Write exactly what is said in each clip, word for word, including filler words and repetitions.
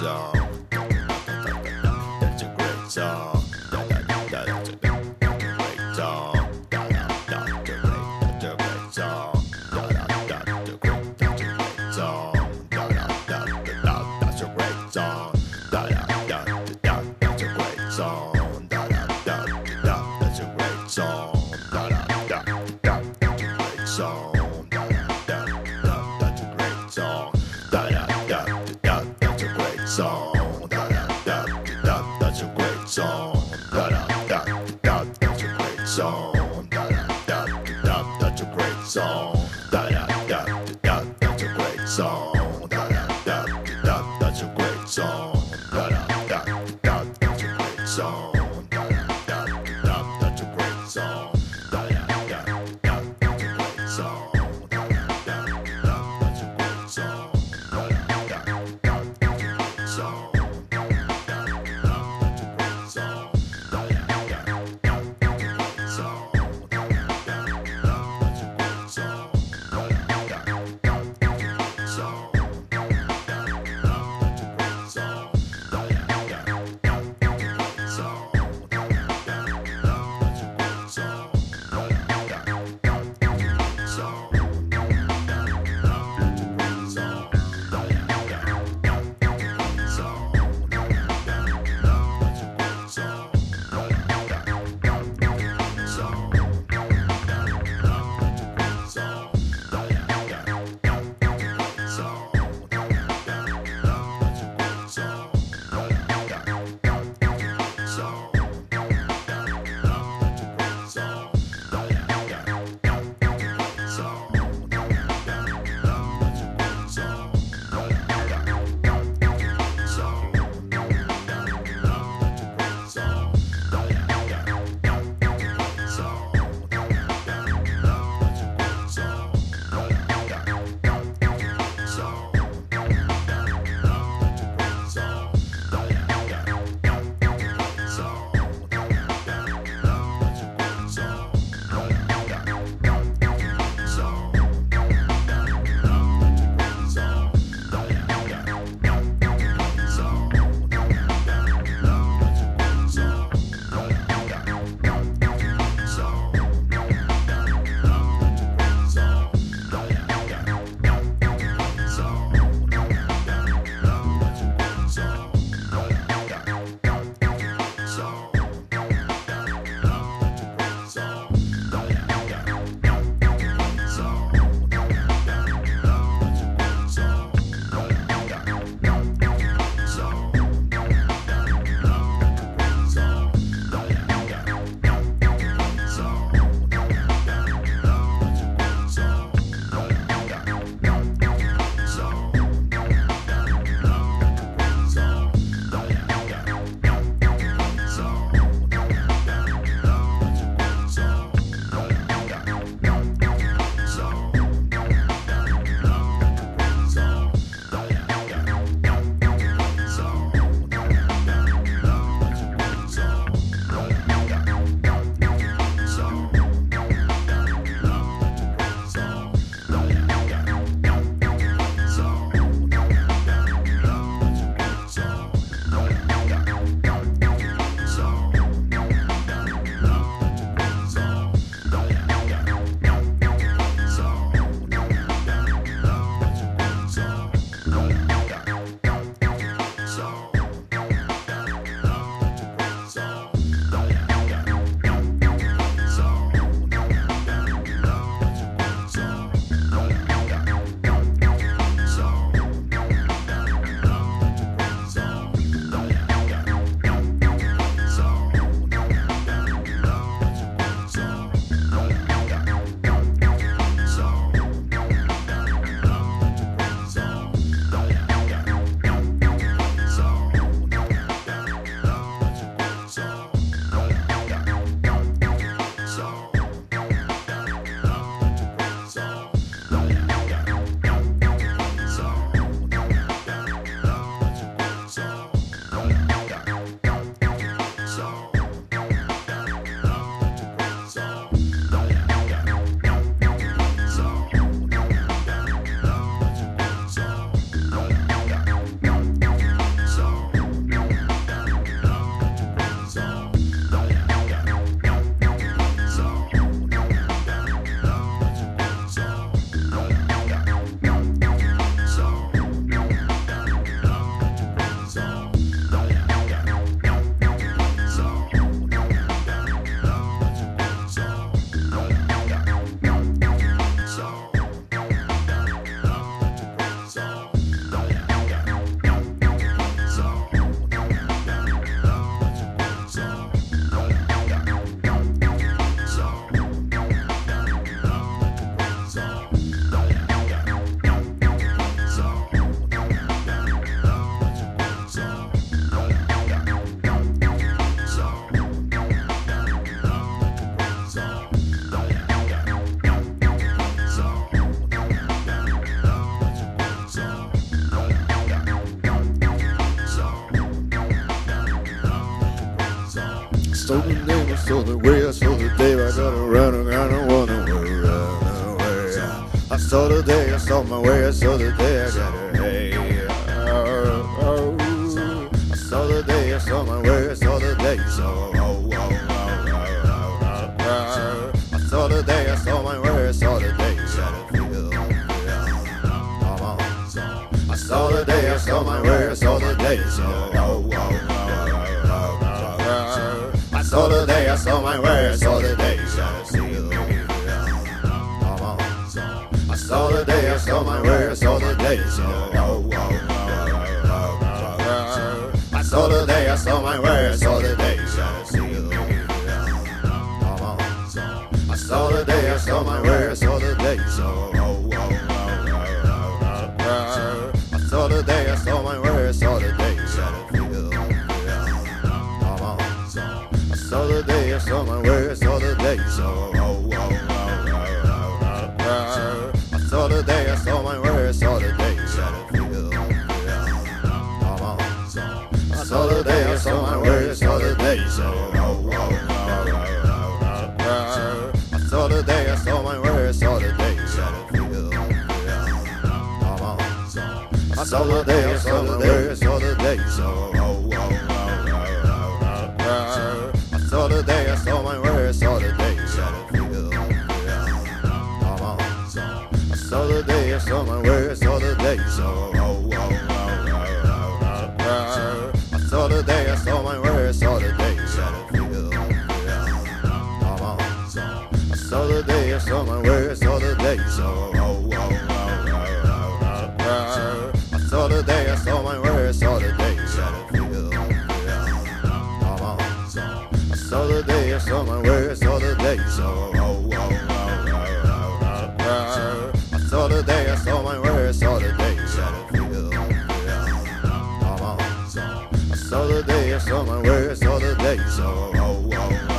song. That's a great song. That's a great song. That's a great song. That's a great song. That's a great song. That's a great song. That's a great song. Song. That's a great song. That's a great song. That's a great song. That's a great song. That's a great song. That's a great song. That's a great song. That's a great song. That's a great song. Song. saw the name, I saw the way, I saw the day, I gotta run around and run away, run away. I saw the day, I saw my way, I saw the day, I gotta hey. Oh, oh. I saw the day, I saw my way, I saw the day, so oh, oh, oh, oh, oh. I saw the day, I saw my way, I saw the day, gotta feel. I saw the day, I saw my way, I saw the day, so oh, oh, oh. I saw the day, I saw my way, I saw the day, gotta feel. I saw the day, I saw my way, I saw the day, so oh, oh, oh. I saw the day, I saw my way, I saw the day, gotta feel. I saw the day, I saw my way, I saw the day, so oh, oh, oh. I saw the day, I saw my way, I saw the day, gotta feel. I saw the day, I saw my way, I saw the day, so oh, oh, oh. I saw the day, I saw my way, I saw the day, gotta feel. I saw the day, I saw my way, I saw the day, so oh, oh, oh. I saw the day, I saw my way, I saw the day, gotta feel. I saw the day, I saw the day, I saw the day, so oh, oh, oh. I saw the day, I saw my way, I saw the day, gotta feel. I saw the day, I saw my way, I saw the day, so oh, oh, oh. I saw the day, I saw my way, I saw the day, gotta feel. I saw the day, I saw my way, I saw the day, so oh, oh, oh. I saw the day, I saw my way, I saw the day, gotta feel. I saw the day, I saw my way, I saw the day, so oh, oh, oh. I saw the day, I saw my way, I saw the day, gotta feel. I saw the day, I saw my way, I saw the day, so oh, oh,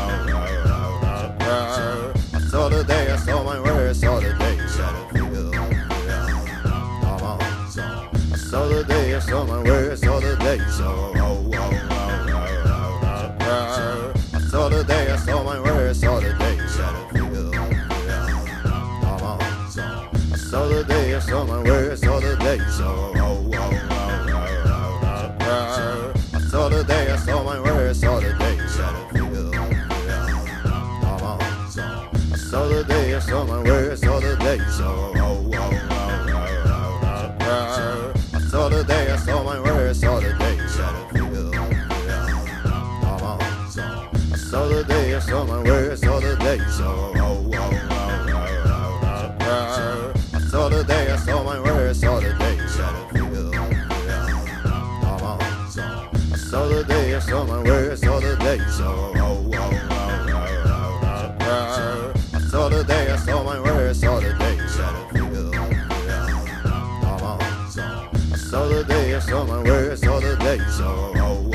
oh. I saw the day, I saw my way, I saw the day, gotta feel. I saw the day, I saw my way, I saw the day, so oh, oh, oh. I saw the day, I saw my way, I saw the day, gotta feel. I saw the day, I saw my way, I saw the day, so oh, oh, oh. I saw the day, I saw my way, I saw the day, gotta feel. I saw the day, I saw my way, I saw the day, so oh, oh, oh. I saw the day, I saw my way, I saw the day, gotta feel. I saw the day, I saw my way, I saw the day, so oh, oh, oh. I saw the day, I saw my way, I saw the day, gotta feel. I saw the day, I saw my way, I saw the day, so oh, oh, oh. I saw the day, I saw my way, I saw the day, gotta feel. I saw the day, I saw my way, I saw the day, so oh, oh,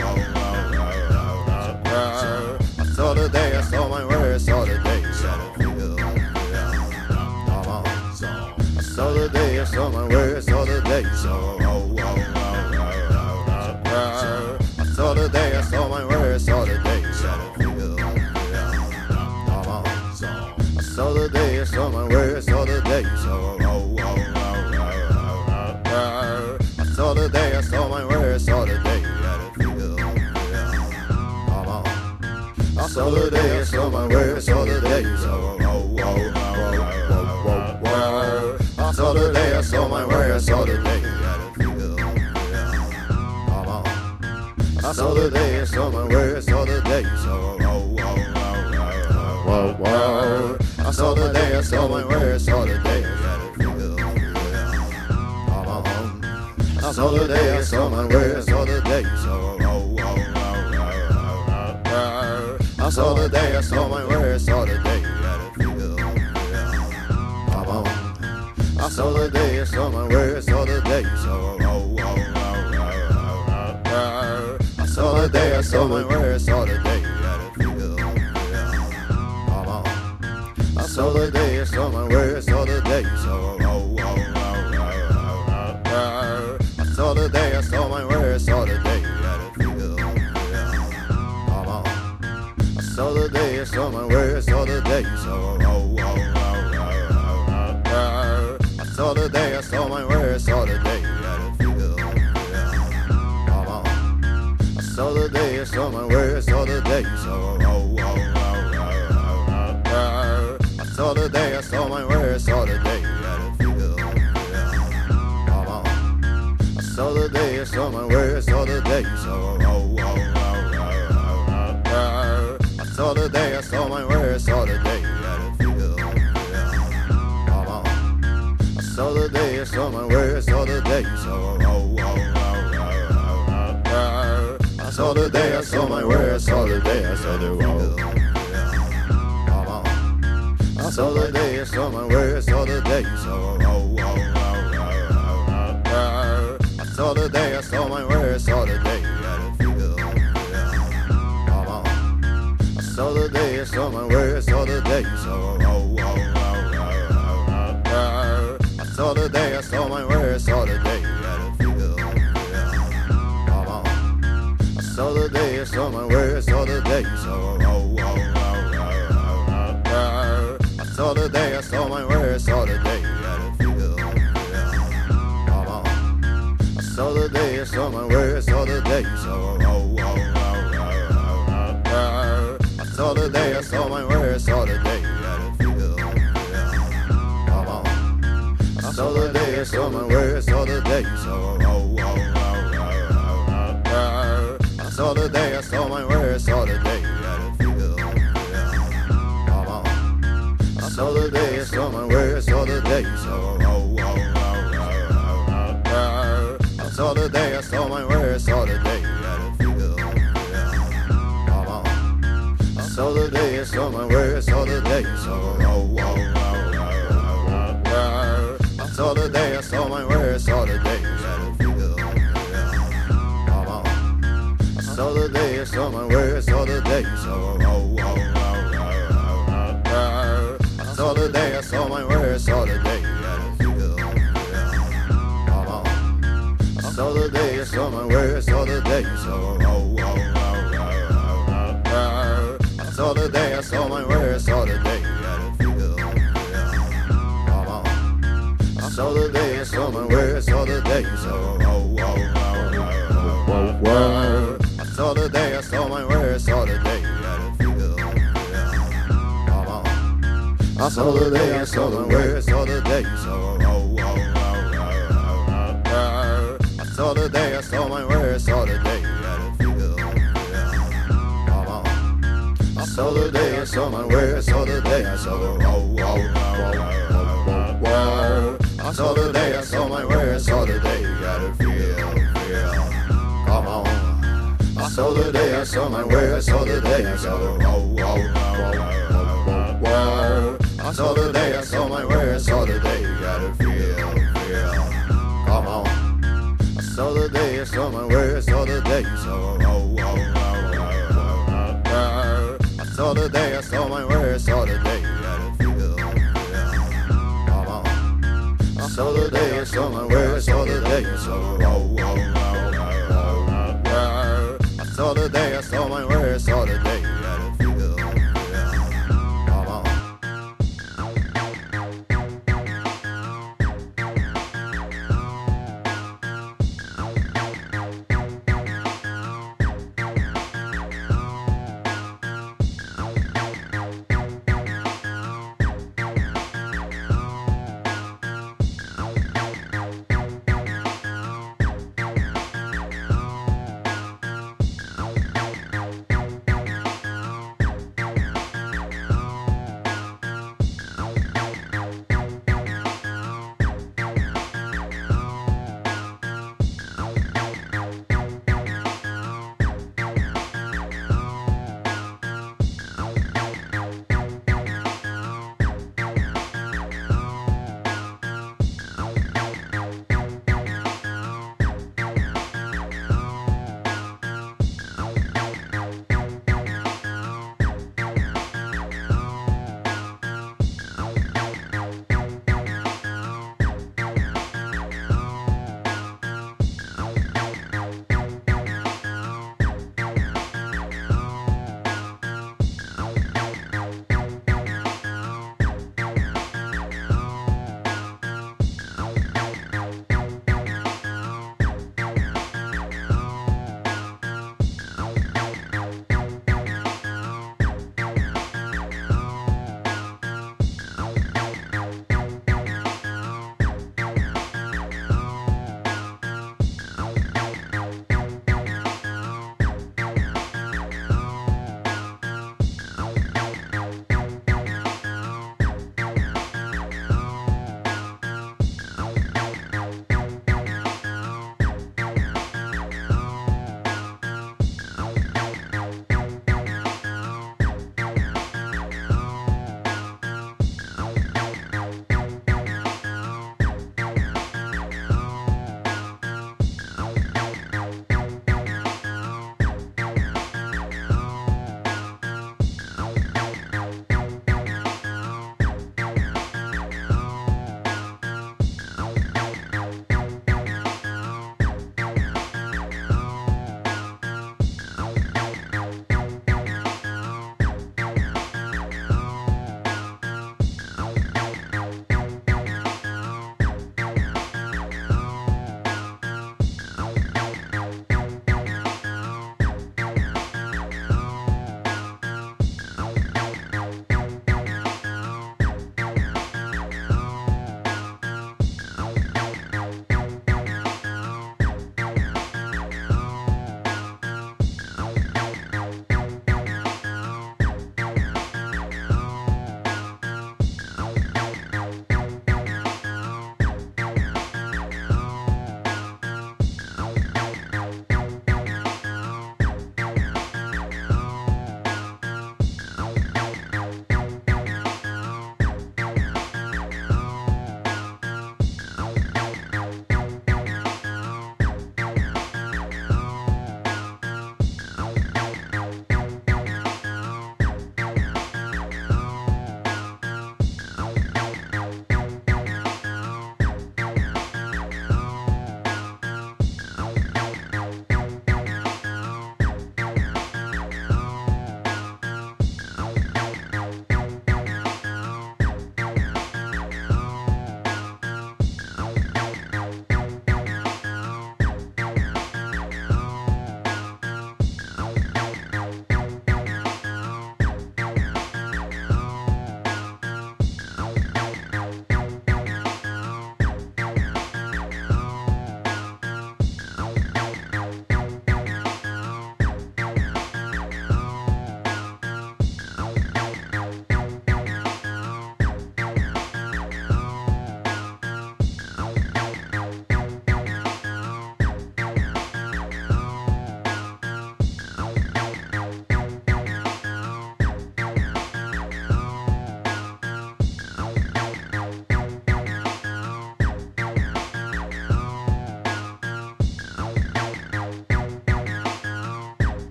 oh. I saw the day, I saw my way, I saw the day, gotta feel. I saw the day, I saw my way, I saw the day, so oh, oh, oh. I saw the day, I saw my way, I saw the day, gotta feel. I saw the day, I saw my way, I saw the day, so oh, oh, oh. I saw the day, I saw my way, I saw the day, gotta feel. I saw the day, I saw my way, I saw the day, so oh, oh, oh, oh. I saw the day, I saw my way, I saw the day, gotta feel. I saw the day, I saw my way, I saw the day, so oh, oh, oh, oh. I saw the day, I saw my way, I saw the day, gotta feel. I saw the day, I saw my way, I saw the day, so oh, oh, oh. I saw the day, I saw my way, I saw the day, gotta feel. I saw the day, I saw my way, I saw the day, so oh, oh, oh. I saw the day, I saw my way, I saw the day, gotta feel. I saw the day, I saw my way, I saw the day, so oh, oh, oh. I saw the day, I saw my way, I saw the day, gotta feel. so oh, oh, oh, oh, oh. I saw the day, I saw my way, I saw the day, got a feel, yeah. Come on. I saw the day, I saw my way, I saw the day, so oh, oh, oh, oh, oh, oh. I saw the day, I saw my way, I saw the day, got a feel, yeah. Come on. I saw the day, I saw my way, I saw the day, so oh, oh, oh, oh, oh. I saw the day, I saw my way, I saw the day, got a feel, yeah. Come on. I saw the day, I saw my way, I saw the day, so oh, oh, oh, oh, oh. I saw the day, I saw my way, I saw the day, I saw the oh, yeah. Come on. I saw the day, I saw my way, I saw the day, so oh, oh, oh, oh, oh. I saw the day, I saw my way, I saw the day, got a feel, yeah. Come on. I saw the day, I saw my way, I saw the day, so oh, oh, oh, oh, oh. I saw the day, I saw my way, I saw the day, got a feel, yeah. Come on. I saw the day, I saw my way, I saw the day, so oh, oh, oh, oh. I saw the day, I saw my way, I saw the day, got a feel, yeah. Come on. I saw the day, I saw my way, I saw the day, so oh, oh, oh, oh. I saw the day, I saw my way, I saw the day, got a feel, yeah. Come on. I saw the day, I saw my way, I saw the day, so oh, oh, oh, oh. I saw the day, I saw my way, I saw the day, got a feel, yeah. Come on. I saw the day, I saw my way, I saw the day, so oh, oh, oh, oh. I saw the day, I saw my way, I saw the day, got a feel, yeah. Come on. I saw the day, I saw my way, I saw the day, so oh, oh, oh, oh. I saw the day, I saw my way, I saw the day, got a feel, yeah. Come on. I saw the day, I saw my way, I saw the day, so oh, oh, oh, oh. I saw the day, I saw my way, I saw the day, got a feel, yeah. Come on. I saw the day, I saw my way, I saw the day, so oh, oh, oh, oh. I saw the day, I saw my way, I saw the day, got a feel, yeah. Come on. I saw the day, I saw my way, I saw the day, so oh, oh, oh, oh. I saw the day, I saw my way, I saw the day, got a feel, yeah. Come on. I saw the day, I saw my way, I saw the day, so oh, oh, oh, oh. I saw the day, I saw my way, I saw the day, got a feel, yeah. Come on. I saw the day, I saw my way, I saw the day, I saw the oh, oh, oh, oh. I saw the day, I saw my way, I saw the day, got a feel, yeah. Come on. I saw the day, I saw my way, I saw the day, I saw the oh, oh, oh, oh. I saw the day, I saw my way, I saw the day, got a feel, yeah. Come on. I saw the day, I saw my way, I saw the day, so oh, oh, oh, oh. I saw the day, I saw my way, I saw the day, got a feel, yeah. Come on. I saw the day, I saw my way, I saw the day, so oh, oh, oh, oh. I saw the day, I saw my way, I saw the day, got a feel, yeah. Come on.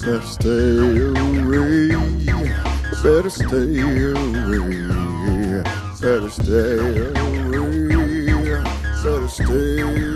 Better stay away. Better stay away. Better stay away. Better stay away.